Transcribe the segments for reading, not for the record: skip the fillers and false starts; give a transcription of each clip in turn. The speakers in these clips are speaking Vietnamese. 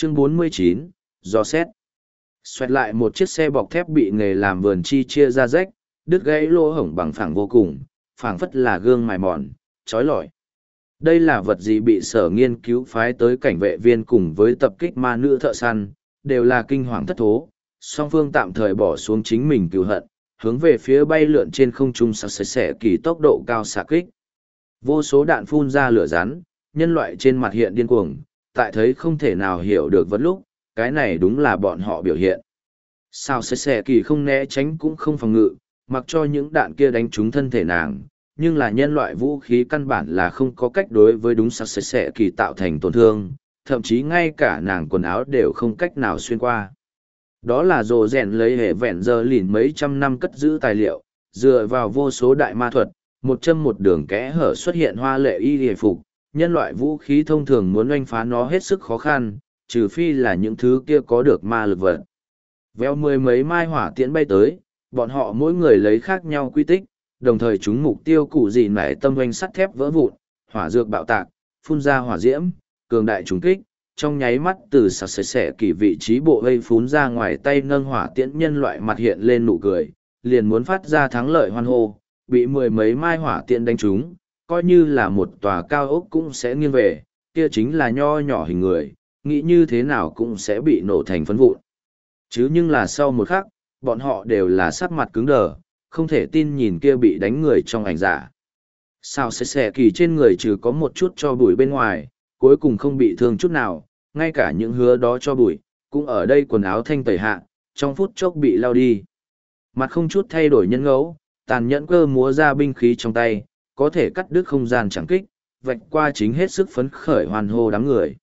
Chương 49, dò xét. Xoẹt lại một chiếc xe bọc thép bị nghề làm vườn chi chia ra rách, đứt gãy lỗ hổng bằng phẳng vô cùng, phảng phất là gương mài mòn, trói lọi. Đây là vật gì bị sở nghiên cứu phái tới cảnh vệ viên cùng với tập kích ma nữ thợ săn, đều là kinh hoàng thất thố, song phương tạm thời bỏ xuống chính mình cừu hận, hướng về phía bay lượn trên không trung sặc sẻ kỳ tốc độ cao xạ kích. Vô số đạn phun ra lửa rắn, nhân loại trên mặt hiện điên cuồng, tại thấy không thể nào hiểu được vật lúc, cái này đúng là bọn họ biểu hiện. Sao sẻ kỳ không né tránh cũng không phòng ngự, mặc cho những đạn kia đánh trúng thân thể nàng, nhưng là nhân loại vũ khí căn bản là không có cách đối với đúng sặc sẻ kỳ tạo thành tổn thương, thậm chí ngay cả nàng quần áo đều không cách nào xuyên qua. Đó là rồ rèn lấy hệ vẹn giờ lìn mấy trăm năm cất giữ tài liệu, dựa vào vô số đại ma thuật, một châm một đường kẽ hở xuất hiện hoa lệ y hề phục, nhân loại vũ khí thông thường muốn oanh phá nó hết sức khó khăn, trừ phi là những thứ kia có được ma lực vật. Véo mười mấy mai hỏa tiễn bay tới, bọn họ mỗi người lấy khác nhau quy tích, đồng thời chúng mục tiêu cụ gì nảy tâm oanh sắt thép vỡ vụn, hỏa dược bạo tạc, phun ra hỏa diễm, cường đại trùng kích, trong nháy mắt từ sặc sẻ kỳ vị trí bộ vây phún ra ngoài tay nâng hỏa tiễn nhân loại mặt hiện lên nụ cười, liền muốn phát ra thắng lợi hoan hô, bị mười mấy mai hỏa tiễn đánh trúng, coi như là một tòa cao ốc cũng sẽ nghiêng về, kia chính là nho nhỏ hình người, nghĩ như thế nào cũng sẽ bị nổ thành phấn vụn. Chứ nhưng là sau một khắc, bọn họ đều là sắc mặt cứng đờ, không thể tin nhìn kia bị đánh người trong ảnh giả. Sao sẻ kỳ trên người trừ có một chút cho bụi bên ngoài, cuối cùng không bị thương chút nào, ngay cả những hứa đó cho bụi, cũng ở đây quần áo thanh tẩy hạ, trong phút chốc bị lao đi. Mặt không chút thay đổi nhân ngẫu, tàn nhẫn cơ múa ra binh khí trong tay, có thể cắt đứt không gian chẳng kích, vạch qua chính hết sức phấn khởi hoàn hô đám người.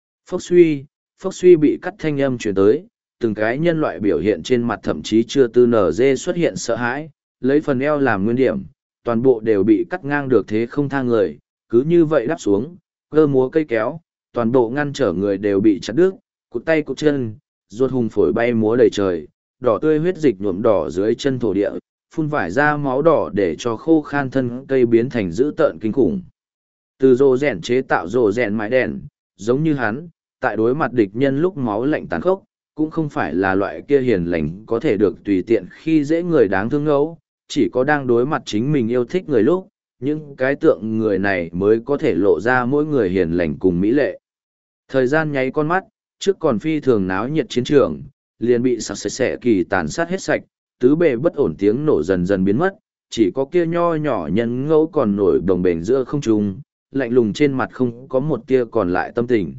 Phốc suy bị cắt thanh âm chuyển tới, từng cái nhân loại biểu hiện trên mặt thậm chí chưa từ nở dê xuất hiện sợ hãi, lấy phần eo làm nguyên điểm, toàn bộ đều bị cắt ngang được thế không tha người, cứ như vậy đáp xuống, cơ múa cây kéo, toàn bộ ngăn trở người đều bị chặt đứt, cụt tay cụt chân, ruột hùng phổi bay múa đầy trời, đỏ tươi huyết dịch nhuộm đỏ dưới chân thổ địa, phun vải ra máu đỏ để cho khô khan thân cây biến thành dữ tợn kinh khủng. Từ rồ rèn chế tạo rồ rèn mái đèn, giống như hắn, tại đối mặt địch nhân lúc máu lạnh tàn khốc, cũng không phải là loại kia hiền lành có thể được tùy tiện khi dễ người đáng thương ngẫu, chỉ có đang đối mặt chính mình yêu thích người lúc, những cái tượng người này mới có thể lộ ra mỗi người hiền lành cùng mỹ lệ. Thời gian nháy con mắt, trước còn phi thường náo nhiệt chiến trường, liền bị sặc sẻ kỳ tàn sát hết sạch, tứ bề bất ổn tiếng nổ dần dần biến mất, chỉ có kia nho nhỏ nhân ngẫu còn nổi đồng bền giữa không trung, lạnh lùng trên mặt không có một tia còn lại tâm tình.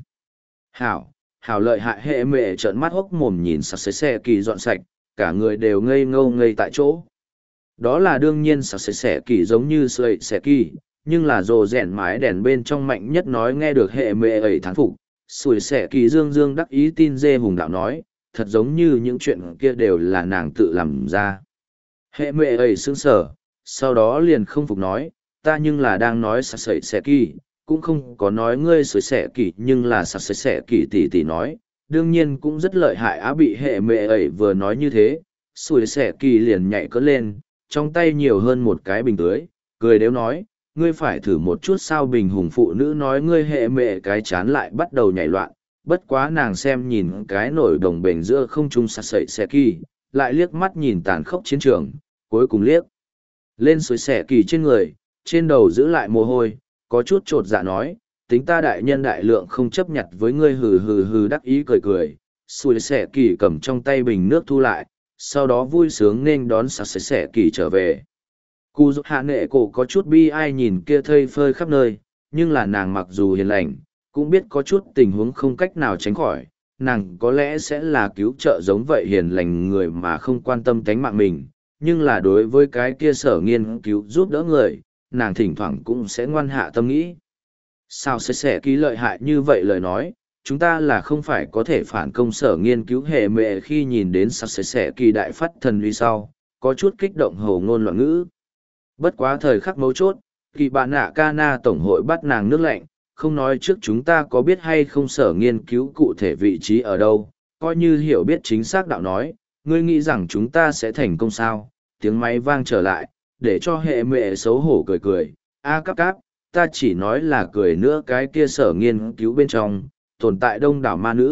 Hảo lợi hại hệ mệ trợn mắt hốc mồm nhìn sặc sẻ kỳ dọn sạch, cả người đều ngây ngâu ngây tại chỗ. Đó là đương nhiên sặc sẻ kỳ giống như sợi sẻ kỳ, nhưng là rồ rèn mái đèn bên trong mạnh nhất nói nghe được hệ mệ ấy thán phục. Sủi sẻ kỳ dương dương đắc ý tin dê hùng đạo nói, thật giống như những chuyện kia đều là nàng tự làm ra. Hệ mệ ấy sững sờ, sau đó liền không phục nói, ta nhưng là đang nói sủi sẻ kỳ, cũng không có nói ngươi sủi sẻ kỳ nhưng là sủi sẻ kỳ tỷ nói, đương nhiên cũng rất lợi hại á. Bị hệ mệ ấy vừa nói như thế, sủi sẻ kỳ liền nhảy cất lên, trong tay nhiều hơn một cái bình tưới, cười đếu nói, ngươi phải thử một chút sao. Bình hùng phụ nữ nói ngươi hệ mệ cái chán lại bắt đầu nhảy loạn, bất quá nàng xem nhìn cái nổi đồng bền giữa không trung sặc sậy xẻ kỳ, lại liếc mắt nhìn tàn khốc chiến trường, cuối cùng liếc lên suối xẻ kỳ trên người, trên đầu giữ lại mồ hôi, có chút trột dạ nói, tính ta đại nhân đại lượng không chấp nhận với ngươi. Hừ hừ hừ đắc ý cười cười, suối xẻ kỳ cầm trong tay bình nước thu lại, sau đó vui sướng nên đón sặc sẻ kỳ trở về. Cụ dục hạ nệ cổ có chút bi ai nhìn kia thây phơi khắp nơi, nhưng là nàng mặc dù hiền lành, cũng biết có chút tình huống không cách nào tránh khỏi, nàng có lẽ sẽ là cứu trợ giống vậy hiền lành người mà không quan tâm tánh mạng mình, nhưng là đối với cái kia sở nghiên cứu giúp đỡ người, nàng thỉnh thoảng cũng sẽ ngoan hạ tâm nghĩ. Sao sẽ ký lợi hại như vậy lời nói, chúng ta là không phải có thể phản công sở nghiên cứu hệ mệ. Khi nhìn đến sao sẽ kỳ đại phát thần uy sau, có chút kích động hầu ngôn loạn ngữ. Bất quá thời khắc mấu chốt, kỳ bạn nạ ca na tổng hội bắt nàng nước lạnh, không nói trước chúng ta có biết hay không sở nghiên cứu cụ thể vị trí ở đâu, coi như hiểu biết chính xác đạo nói, ngươi nghĩ rằng chúng ta sẽ thành công sao. Tiếng máy vang trở lại, để cho hệ mệ xấu hổ cười cười, cáp cáp, ta chỉ nói là cười nữa. Cái kia sở nghiên cứu bên trong, tồn tại đông đảo ma nữ,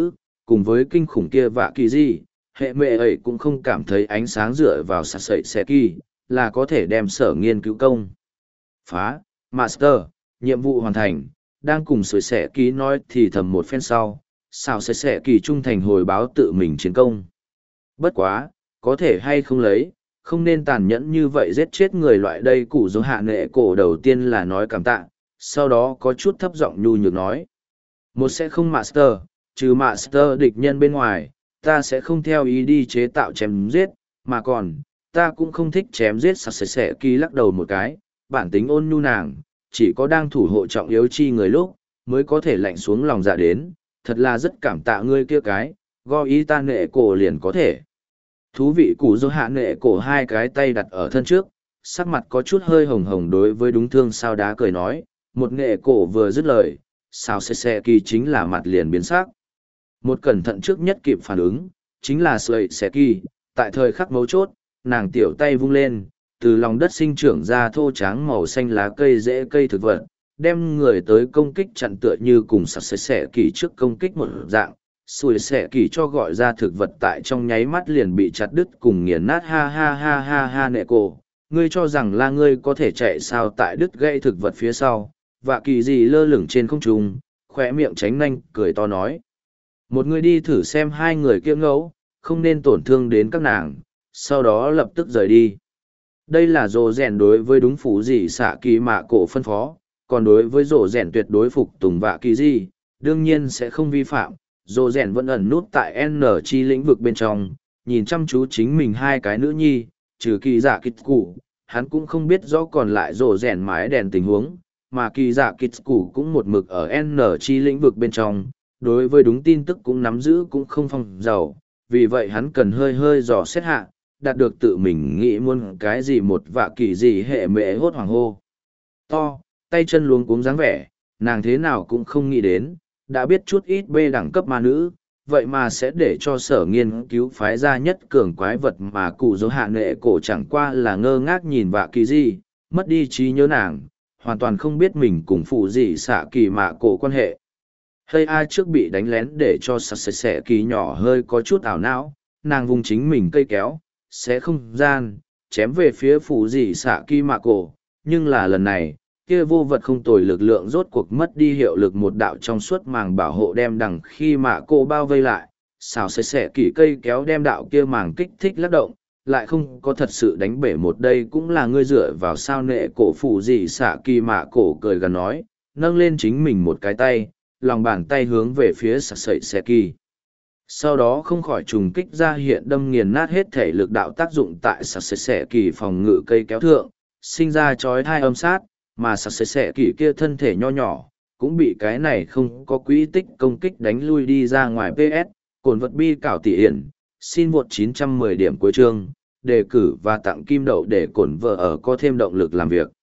cùng với kinh khủng kia vạ kỳ gì, hệ mẹ ấy cũng không cảm thấy ánh sáng dựa vào sạt sậy xe kỳ, là có thể đem sở nghiên cứu công. Phá, Master, nhiệm vụ hoàn thành, đang cùng sợi sẻ kỳ nói thì thầm một phen sau, sao sẻ kỳ trung thành hồi báo tự mình chiến công. Bất quá, có thể hay không lấy, không nên tàn nhẫn như vậy giết chết người loại đây. Cụ dỗ hạ nệ cổ đầu tiên là nói cảm tạ, sau đó có chút thấp giọng nhu nhược nói. Một sẽ không Master, trừ Master địch nhân bên ngoài, ta sẽ không theo ý đi chế tạo chém giết, mà còn, ta cũng không thích chém giết. Sạc sẻ kỳ lắc đầu một cái, bản tính ôn nhu nàng, chỉ có đang thủ hộ trọng yếu chi người lúc, mới có thể lạnh xuống lòng dạ đến, thật là rất cảm tạ ngươi kia cái, go ý ta nệ cổ liền có thể. Thú vị. Cụ dỗ hạ nệ cổ hai cái tay đặt ở thân trước, sắc mặt có chút hơi hồng hồng đối với đúng thương sao đá cười nói, một nệ cổ vừa dứt lời, sao xe kỳ chính là mặt liền biến sắc. Một cẩn thận trước nhất kịp phản ứng, chính là sợi xe kỳ, tại thời khắc mấu chốt, nàng tiểu tay vung lên, từ lòng đất sinh trưởng ra thô tráng màu xanh lá cây rễ cây thực vật, đem người tới công kích chặn tựa như cùng sặc sẻ kỳ trước công kích một dạng. Sùi sẻ kỳ cho gọi ra thực vật tại trong nháy mắt liền bị chặt đứt cùng nghiền nát. Ha ha ha ha ha nệ cổ, ngươi cho rằng là ngươi có thể chạy sao tại đứt gãy thực vật phía sau, và kỳ gì lơ lửng trên không trung, khỏe miệng tránh nanh, cười to nói. Một người đi thử xem hai người kia ngẫu, không nên tổn thương đến các nàng, sau đó lập tức rời đi. Đây là rồ rèn đối với đúng phủ gì xạ kỳ mạ cổ phân phó, còn đối với rồ rèn tuyệt đối phục tùng vạ kỳ gì, đương nhiên sẽ không vi phạm. Rồ rèn vẫn ẩn nút tại N chi lĩnh vực bên trong, nhìn chăm chú chính mình hai cái nữ nhi, trừ kỳ giả kịch cụ, hắn cũng không biết rõ còn lại rồ rèn mái đèn tình huống, mà kỳ giả kịch cụ cũng một mực ở N chi lĩnh vực bên trong, đối với đúng tin tức cũng nắm giữ cũng không phong giàu, vì vậy hắn cần hơi hơi dò xét hạ, đạt được tự mình nghĩ muốn cái gì một vạ kỳ gì hệ mệ hốt hoàng hô. To, tay chân luống cuống dáng vẻ, nàng thế nào cũng không nghĩ đến, đã biết chút ít bê đẳng cấp ma nữ, vậy mà sẽ để cho sở nghiên cứu phái ra nhất cường quái vật mà cụ dỗ hạ nệ cổ chẳng qua là ngơ ngác nhìn vạ kỳ gì, mất đi trí nhớ nàng, hoàn toàn không biết mình cùng phụ gì xạ kỳ mạ cổ quan hệ. Hơi ai trước bị đánh lén để cho sặc sẻ kỳ nhỏ hơi có chút ảo não, nàng vùng chính mình cây kéo, sẽ không gian, chém về phía phụ gì xạ kỳ mạ cổ, nhưng là lần này, kia vô vật không tồi lực lượng rốt cuộc mất đi hiệu lực, một đạo trong suốt màng bảo hộ đem đằng khi mạ cổ bao vây lại, xào sẻ kỳ cây kéo đem đạo kia màng kích thích lắc động, lại không có thật sự đánh bể một. Đây cũng là ngươi dựa vào sao nệ cổ phụ gì xạ kỳ mạ cổ cười gần nói, nâng lên chính mình một cái tay, lòng bàn tay hướng về phía sợi xe kỳ. Sau đó không khỏi trùng kích ra hiện đâm nghiền nát hết thể lực đạo tác dụng tại sợi xe kỳ phòng ngự cây kéo thượng, sinh ra chói thai âm sát, mà sợi xe kỳ kia thân thể nho nhỏ, cũng bị cái này không có quỹ tích công kích đánh lui đi ra ngoài. PS, cồn vật bi cảo tỷ hiển, xin vượt 910 điểm cuối chương, đề cử và tặng kim đậu để cổn vợ ở có thêm động lực làm việc.